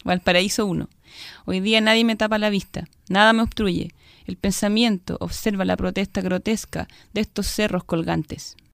Valparaíso 1. Hoy día nadie me tapa la vista, nada me obstruye. El pensamiento observa la protesta grotesca de estos cerros colgantes.